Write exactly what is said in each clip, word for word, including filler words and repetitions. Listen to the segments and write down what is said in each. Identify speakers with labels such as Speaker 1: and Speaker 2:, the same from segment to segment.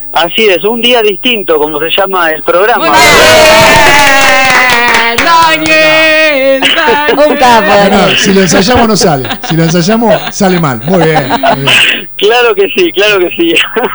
Speaker 1: Así es, un día distinto, como se llama el programa.
Speaker 2: Muy bien, Daniel, Daniel.
Speaker 3: Un capo, Daniel.
Speaker 4: No, si lo ensayamos no sale. Si lo ensayamos, sale mal. Muy bien. Muy bien.
Speaker 1: Claro que sí, claro que sí.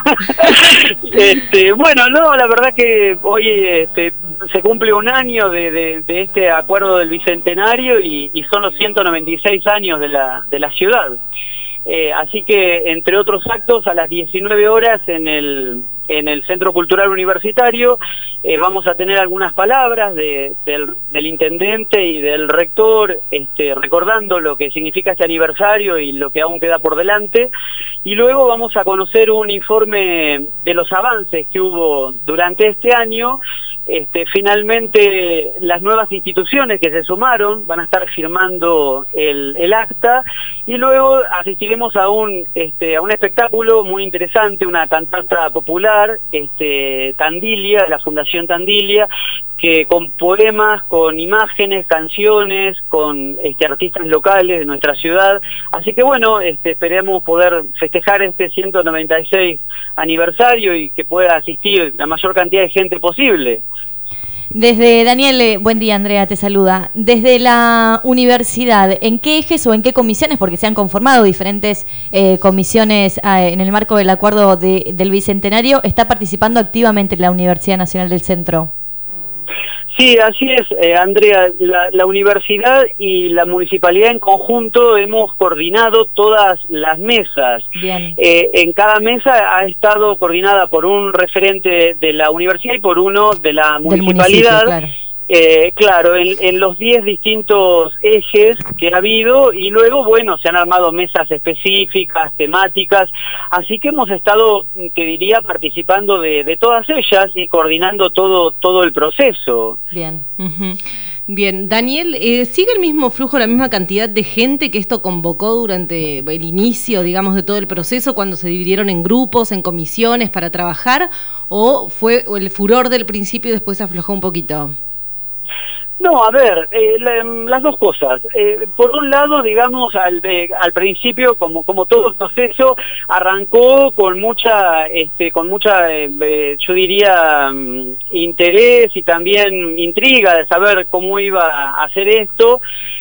Speaker 1: este, bueno, no, la verdad que hoy este, se cumple un año de, de, de este acuerdo del Bicentenario y, y son los ciento noventa y seis años de la, de la ciudad. Eh, así que, entre otros actos, a las diecinueve horas en el en el Centro Cultural Universitario eh, vamos a tener algunas palabras de, del, del intendente y del rector, este, recordando lo que significa este aniversario y lo que aún queda por delante, y luego vamos a conocer un informe de los avances que hubo durante este año. Este, finalmente las nuevas instituciones que se sumaron van a estar firmando el, el acta, y luego asistiremos a un este, a un espectáculo muy interesante, una cantata popular, este, Tandilia, de la Fundación Tandilia, que con poemas, con imágenes, canciones, con este, artistas locales de nuestra ciudad. Así que bueno, este, esperemos poder festejar este ciento noventa y seis aniversario y que pueda asistir la mayor cantidad de gente posible.
Speaker 3: Desde Daniel, eh, buen día, Andrea, te saluda. Desde la universidad, ¿en qué ejes o en qué comisiones, porque se han conformado diferentes eh, comisiones eh, en el marco del acuerdo de, del Bicentenario, está participando activamente la Universidad Nacional del Centro?
Speaker 1: Sí, así es, eh, Andrea. La, la universidad y la municipalidad en conjunto hemos coordinado todas las mesas.
Speaker 3: Bien.
Speaker 1: Eh, en cada mesa ha estado coordinada por un referente de la universidad y por uno de la municipalidad.
Speaker 3: Del municipio, claro.
Speaker 1: Eh, claro, en, en los diez distintos ejes que ha habido, y luego, bueno, se han armado mesas específicas, temáticas, así que hemos estado, te diría, participando de, de todas ellas y coordinando todo todo el proceso.
Speaker 3: Bien.
Speaker 2: Uh-huh. Bien, Daniel, eh, ¿sigue el mismo flujo, la misma cantidad de gente que esto convocó durante el inicio, digamos, de todo el proceso, cuando se dividieron en grupos, en comisiones para trabajar, o fue el furor del principio y después aflojó un poquito?
Speaker 1: No, a ver, eh, la, las dos cosas. Eh, por un lado, digamos, al, de, al principio, como como todo el proceso, arrancó con mucha, este, con mucha, eh, yo diría, um, interés y también intriga de saber cómo iba a hacer esto.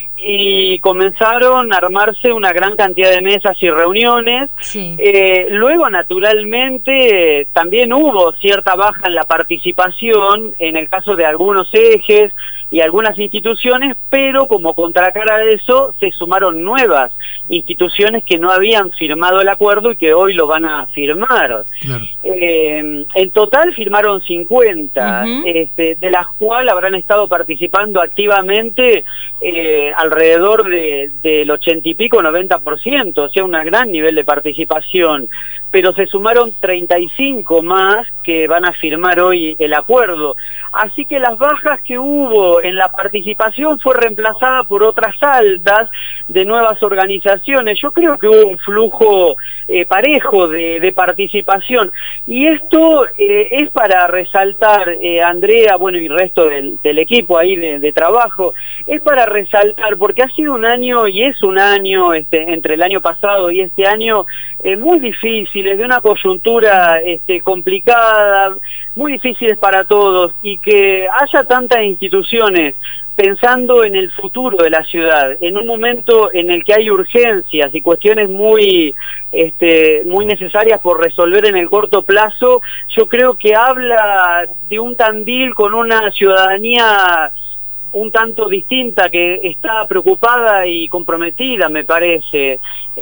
Speaker 1: Y comenzaron a armarse una gran cantidad de mesas y reuniones.
Speaker 3: Sí.
Speaker 1: Eh, luego, naturalmente, también hubo cierta baja en la participación en el caso de algunos ejes y algunas instituciones, pero como contracara de eso se sumaron nuevas instituciones que no habían firmado el acuerdo y que hoy lo van a firmar.
Speaker 4: Claro.
Speaker 1: Eh, en total firmaron cincuenta,
Speaker 2: uh-huh.
Speaker 1: este, de las cuales habrán estado participando activamente eh, alrededor de, del ochenta y pico, noventa por ciento, o sea, un gran nivel de participación, pero se sumaron treinta y cinco más que van a firmar hoy el acuerdo. Así que las bajas que hubo en la participación fue reemplazada por otras altas de nuevas organizaciones. Yo creo que hubo un flujo eh, parejo de, de participación, y esto eh, es para resaltar, eh, Andrea, bueno, y el resto del, del equipo ahí de, de trabajo, es para resaltar, porque ha sido un año, y es un año, este, entre el año pasado y este año, eh, muy difíciles, de una coyuntura este, complicada, muy difíciles para todos, y que haya tantas instituciones pensando en el futuro de la ciudad, en un momento en el que hay urgencias y cuestiones muy este, muy necesarias por resolver en el corto plazo. Yo creo que habla de un Tandil con una ciudadanía un tanto distinta, que está preocupada y comprometida, me parece.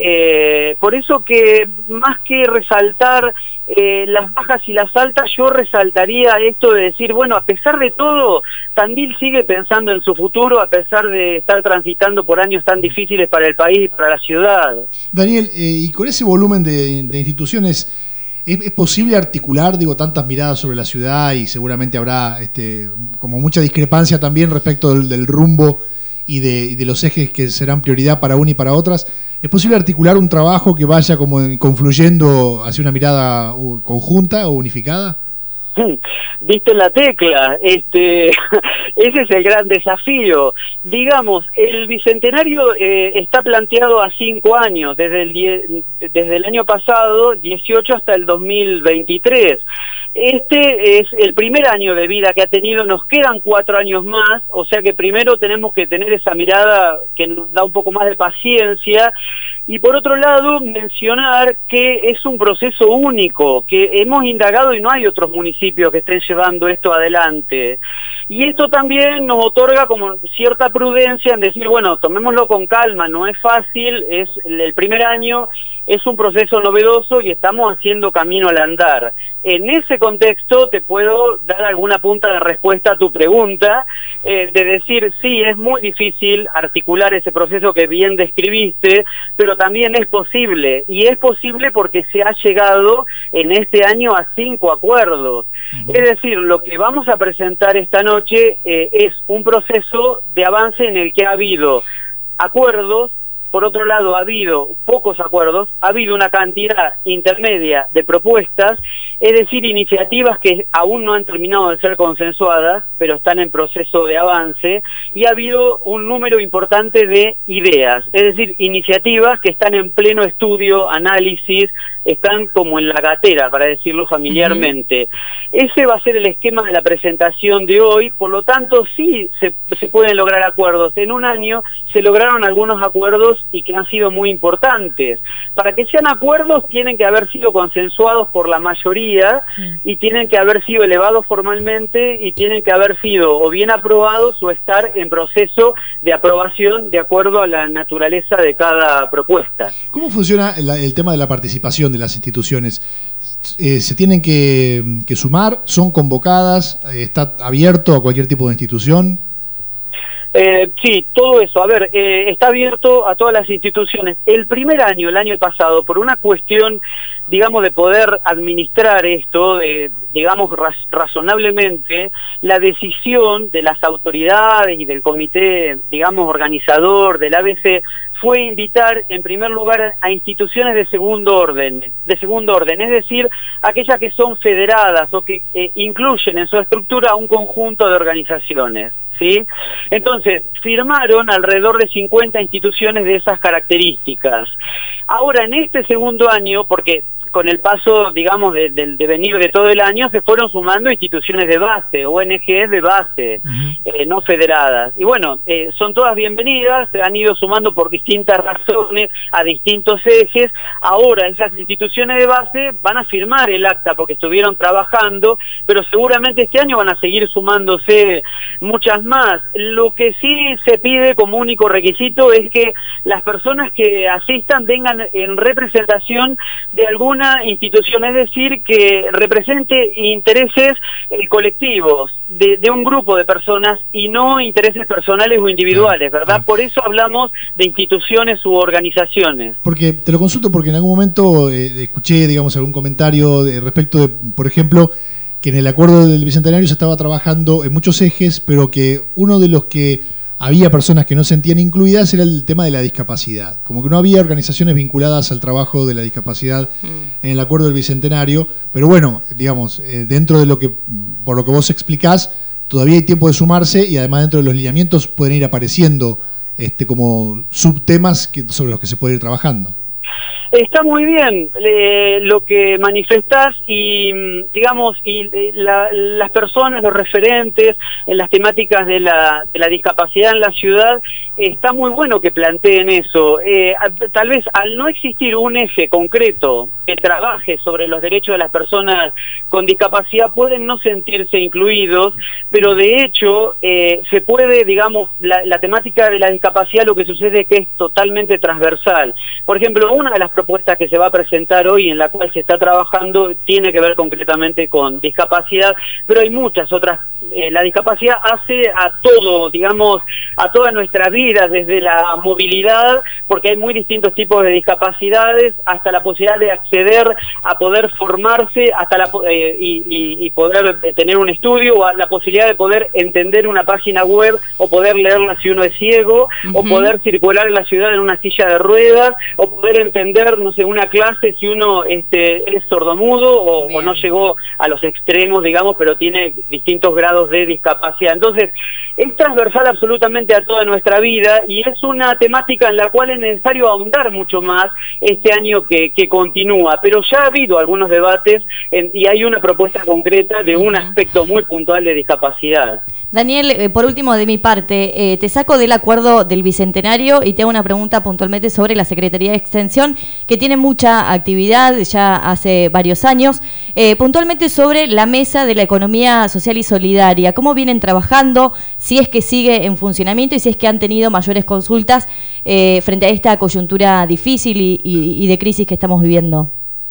Speaker 1: Eh, por eso que, más que resaltar eh, las bajas y las altas, yo resaltaría esto de decir, bueno, a pesar de todo, Tandil sigue pensando en su futuro, a pesar de estar transitando por años tan difíciles para el país y para la ciudad.
Speaker 4: Daniel, eh, y con ese volumen de, de instituciones, ¿Es, ¿Es posible articular, digo, tantas miradas sobre la ciudad, y seguramente habrá este, como mucha discrepancia también respecto del, del rumbo y de, y de los ejes que serán prioridad para una y para otras? ¿Es posible articular un trabajo que vaya como confluyendo hacia una mirada conjunta o unificada?
Speaker 1: Diste la tecla, este, ese es el gran desafío. Digamos, el bicentenario eh, está planteado a cinco años, desde el, die, desde el año pasado, dieciocho, hasta el dos mil veintitrés. Este es el primer año de vida que ha tenido, nos quedan cuatro años más, o sea que primero tenemos que tener esa mirada que nos da un poco más de paciencia, y por otro lado mencionar que es un proceso único, que hemos indagado y no hay otros municipios que estén llevando esto adelante. Y esto también nos otorga como cierta prudencia en decir, bueno, tomémoslo con calma, no es fácil, es el primer año, es un proceso novedoso y estamos haciendo camino al andar. En ese contexto te puedo dar alguna punta de respuesta a tu pregunta, eh, de decir, sí, es muy difícil articular ese proceso que bien describiste, pero también es posible, y es posible porque se ha llegado en este año a cinco acuerdos. Uh-huh. Es decir, lo que vamos a presentar esta noche eh, es un proceso de avance en el que ha habido acuerdos. Por otro lado, ha habido pocos acuerdos, ha habido una cantidad intermedia de propuestas, es decir, iniciativas que aún no han terminado de ser consensuadas, pero están en proceso de avance, y ha habido un número importante de ideas, es decir, iniciativas que están en pleno estudio, análisis, están como en la gatera, para decirlo familiarmente. Uh-huh. Ese va a ser el esquema de la presentación de hoy, por lo tanto, sí se, se pueden lograr acuerdos. En un año se lograron algunos acuerdos y que han sido muy importantes. Para que sean acuerdos tienen que haber sido consensuados por la mayoría y tienen que haber sido elevados formalmente y tienen que haber sido o bien aprobados o estar en proceso de aprobación de acuerdo a la naturaleza de cada propuesta.
Speaker 4: ¿Cómo funciona el, el tema de la participación de las instituciones? Eh, ¿Se tienen que, que sumar? ¿Son convocadas? ¿Está abierto a cualquier tipo de institución?
Speaker 1: Eh, sí, todo eso. A ver, eh, está abierto a todas las instituciones. El primer año, el año pasado, por una cuestión, digamos, de poder administrar esto, eh, digamos, raz razonablemente, la decisión de las autoridades y del comité, digamos, organizador del A B C fue invitar, en primer lugar, a instituciones de segundo orden, de segundo orden, es decir, aquellas que son federadas o que eh, incluyen en su estructura a un conjunto de organizaciones. ¿Sí? Entonces, firmaron alrededor de cincuenta instituciones de esas características. Ahora, en este segundo año, porque con el paso, digamos, del de, devenir de todo el año, se fueron sumando instituciones de base, O N Ges de base, uh-huh. eh, no federadas. Y bueno, eh, son todas bienvenidas, se han ido sumando por distintas razones, a distintos ejes. Ahora esas instituciones de base van a firmar el acta porque estuvieron trabajando, pero seguramente este año van a seguir sumándose muchas más. Lo que sí se pide como único requisito es que las personas que asistan vengan en representación de alguna institución, es decir, que represente intereses eh, colectivos de, de un grupo de personas y no intereses personales o individuales, ¿verdad? Por eso hablamos de instituciones u organizaciones.
Speaker 4: Porque te lo consulto porque en algún momento eh, escuché, digamos, algún comentario de, respecto de, por ejemplo, que en el acuerdo del Bicentenario se estaba trabajando en muchos ejes, pero que uno de los que había personas que no se sentían incluidas era el tema de la discapacidad. Como que no había organizaciones vinculadas al trabajo de la discapacidad mm. en el acuerdo del Bicentenario. Pero bueno, digamos, eh, dentro de lo que, por lo que vos explicás, todavía hay tiempo de sumarse y además dentro de los lineamientos pueden ir apareciendo este, como subtemas que, sobre los que se puede ir trabajando.
Speaker 1: Está muy bien eh, lo que manifestás y, digamos, y la, las personas, los referentes en las temáticas de la, de la discapacidad en la ciudad, está muy bueno que planteen eso. Eh, tal vez al no existir un eje concreto que trabaje sobre los derechos de las personas con discapacidad, pueden no sentirse incluidos, pero de hecho eh, se puede, digamos, la, la temática de la discapacidad, lo que sucede es que es totalmente transversal. Por ejemplo, una de las propuesta que se va a presentar hoy, en la cual se está trabajando, tiene que ver concretamente con discapacidad, pero hay muchas otras. Eh, la discapacidad hace a todo, digamos, a toda nuestra vida, desde la movilidad, porque hay muy distintos tipos de discapacidades, hasta la posibilidad de acceder a poder formarse, hasta la eh, y, y, y poder tener un estudio, o a la posibilidad de poder entender una página web, o poder leerla si uno es ciego, uh-huh. o poder circular en la ciudad en una silla de ruedas, o poder entender perder, no sé, una clase si uno este, es sordomudo o, o no llegó a los extremos, digamos, pero tiene distintos grados de discapacidad. Entonces, es transversal absolutamente a toda nuestra vida y es una temática en la cual es necesario ahondar mucho más este año que, que continúa, pero ya ha habido algunos debates en, y hay una propuesta concreta de un aspecto muy puntual de discapacidad.
Speaker 3: Daniel, eh, por último de mi parte, eh, te saco del acuerdo del Bicentenario y te hago una pregunta puntualmente sobre la Secretaría de Extensión, que tiene mucha actividad ya hace varios años, eh, puntualmente sobre la mesa de la economía social y solidaria. ¿Cómo vienen trabajando? Si es que sigue en funcionamiento y si es que han tenido mayores consultas eh, frente a esta coyuntura difícil y, y, y de crisis que estamos viviendo.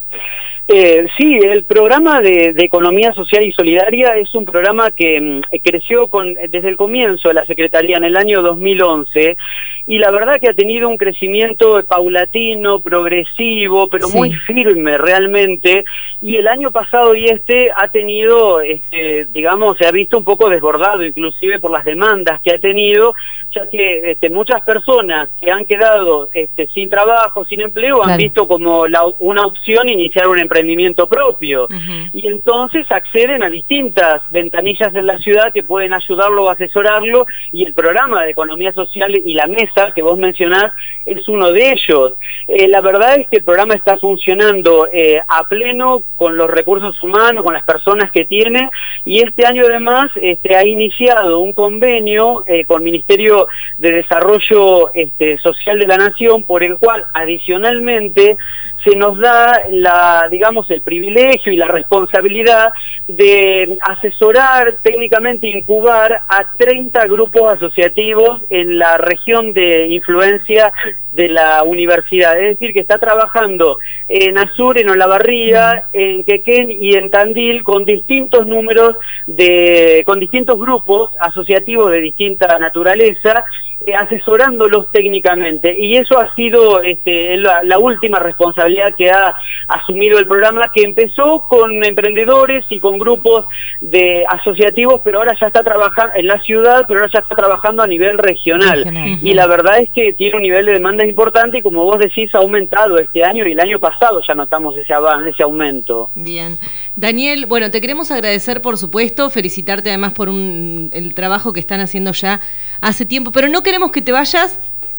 Speaker 1: Eh, sí, el programa de, de Economía Social y Solidaria es un programa que mm, creció con, desde el comienzo de la Secretaría en el año dos mil once y la verdad que ha tenido un crecimiento paulatino, progresivo, pero sí, muy firme realmente, y el año pasado y este ha tenido, este, digamos, se ha visto un poco desbordado inclusive por las demandas que ha tenido, ya que este, muchas personas que han quedado este, sin trabajo, sin empleo, claro, han visto como la, una opción iniciar un emprendimiento propio. Uh-huh. Y entonces acceden a distintas ventanillas en la ciudad que pueden ayudarlo o asesorarlo, y el programa de Economía Social y la mesa que vos mencionás es uno de ellos. Eh, la verdad es que el programa está funcionando eh, a pleno con los recursos humanos, con las personas que tiene, y este año además este, ha iniciado un convenio eh, con el Ministerio de Desarrollo este, Social de la Nación, por el cual adicionalmente se nos da la, digamos, el privilegio y la responsabilidad de asesorar, técnicamente incubar a treinta grupos asociativos en la región de influencia de la universidad, es decir, que está trabajando en Azur, en Olavarría, en Quequén y en Tandil con distintos números de, con distintos grupos asociativos de distinta naturaleza, eh, asesorándolos técnicamente, y eso ha sido este, la, la última responsabilidad que ha asumido el programa, que empezó con emprendedores y con grupos de asociativos, pero ahora ya está trabajando en la ciudad, pero ahora ya está trabajando a nivel regional, regional. Y la verdad es que tiene un nivel de demanda importante y, como vos decís, ha aumentado este año, y el año pasado ya notamos ese avance, ese aumento.
Speaker 2: Bien. Daniel, bueno, te queremos agradecer, por supuesto, felicitarte además por un, el trabajo que están haciendo ya hace tiempo, pero no queremos que te vayas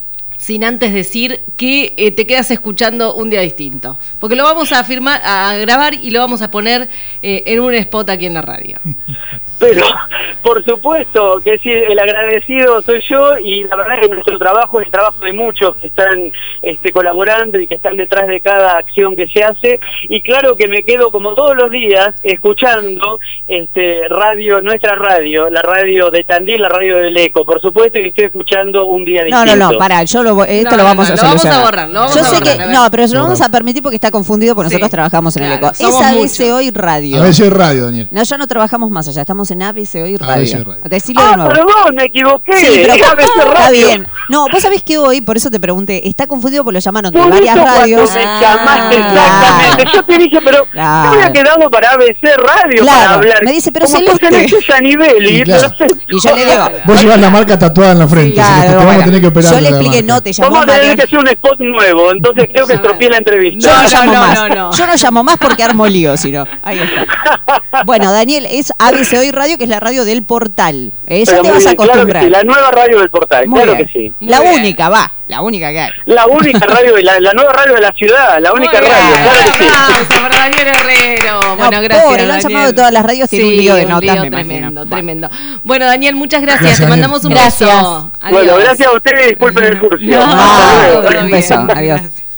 Speaker 2: sin antes decir que eh, te quedas escuchando Un Día Distinto, porque lo vamos a firmar, a grabar y lo vamos a poner eh, en un spot aquí en la radio.
Speaker 1: Pero, por supuesto, que sí, el agradecido soy yo, y la verdad es que nuestro trabajo es el trabajo de muchos que están este, colaborando y que están detrás de cada acción que se hace, y claro que me quedo como todos los días escuchando este radio, nuestra radio, la radio de Tandil, la radio del Eco, por supuesto, y estoy escuchando Un Día Distinto.
Speaker 5: No, no, no, pará, yo lo, esto no, lo vamos no, a solucionar.
Speaker 2: Lo vamos a borrar, lo vamos
Speaker 5: yo
Speaker 2: a
Speaker 5: sé
Speaker 2: borrar,
Speaker 5: que, no, pero lo vamos a permitir porque está confundido, porque sí, nosotros trabajamos en claro, el Eco. Es A B C Hoy Radio.
Speaker 4: A B C Hoy Radio, Daniel.
Speaker 5: No, ya no trabajamos más allá, estamos en A B C Hoy Radio.
Speaker 4: A B C Radio.
Speaker 5: Decilo
Speaker 1: ah,
Speaker 5: de nuevo.
Speaker 1: Perdón, me equivoqué.
Speaker 5: Sí, pero,
Speaker 1: A B C Radio.
Speaker 5: Está bien. No, vos sabés que hoy, por eso te pregunté, está confundido porque lo llamaron de
Speaker 1: por
Speaker 5: varias
Speaker 1: eso
Speaker 5: radios.
Speaker 1: Me llamaste, ah, exactamente. Yo te dije, pero
Speaker 5: claro,
Speaker 1: me había quedado para A B C Radio,
Speaker 5: claro,
Speaker 1: para hablar.
Speaker 5: Me dice, pero
Speaker 1: como
Speaker 5: Celeste.
Speaker 1: Sos en nivel, y,
Speaker 4: claro,
Speaker 1: pero,
Speaker 5: y yo le digo,
Speaker 4: vos llevas la marca tatuada en la frente,
Speaker 5: claro,
Speaker 4: si no te
Speaker 5: bueno,
Speaker 4: vamos a tener que operar.
Speaker 5: yo le expliqué, no, te llamó
Speaker 1: vamos a tener
Speaker 5: Mariana.
Speaker 1: que hacer un spot nuevo, entonces creo que estropeé la entrevista.
Speaker 5: Yo no,
Speaker 2: No,
Speaker 5: llamo
Speaker 2: no,
Speaker 5: más.
Speaker 2: no, no.
Speaker 5: Yo no llamo más porque armo lío, sino. Ahí está. Bueno, Daniel, es A B C Hoy Radio, que es la radio del portal. Eh, ya te vas a acostumbrar.
Speaker 1: Claro que sí, la nueva radio del portal,
Speaker 5: Muy
Speaker 1: claro
Speaker 5: bien.
Speaker 1: que sí.
Speaker 5: La
Speaker 2: Muy
Speaker 5: única, bien. va, la única que hay.
Speaker 1: La única radio, la, la nueva radio de la ciudad, la única
Speaker 2: Muy
Speaker 1: radio,
Speaker 2: bien.
Speaker 1: claro que sí.
Speaker 2: Aplausos para Daniel Herrero.
Speaker 5: No,
Speaker 2: Bueno, gracias,
Speaker 5: pobre, lo han
Speaker 2: Daniel.
Speaker 5: llamado de todas las radios, tiene
Speaker 2: sí,
Speaker 5: un lío de
Speaker 2: un
Speaker 5: notas,
Speaker 2: lío
Speaker 5: me
Speaker 2: tremendo,
Speaker 5: imagino.
Speaker 2: tremendo. Bueno, Daniel, muchas gracias.
Speaker 4: Gracias,
Speaker 2: Te
Speaker 4: Daniel.
Speaker 2: mandamos un
Speaker 5: Gracias.
Speaker 2: beso. Adiós.
Speaker 1: Bueno, gracias a ustedes, disculpen el curso.
Speaker 2: No,
Speaker 5: Ah,
Speaker 2: todo
Speaker 5: un
Speaker 2: bien.
Speaker 5: beso, adiós.
Speaker 2: Gracias.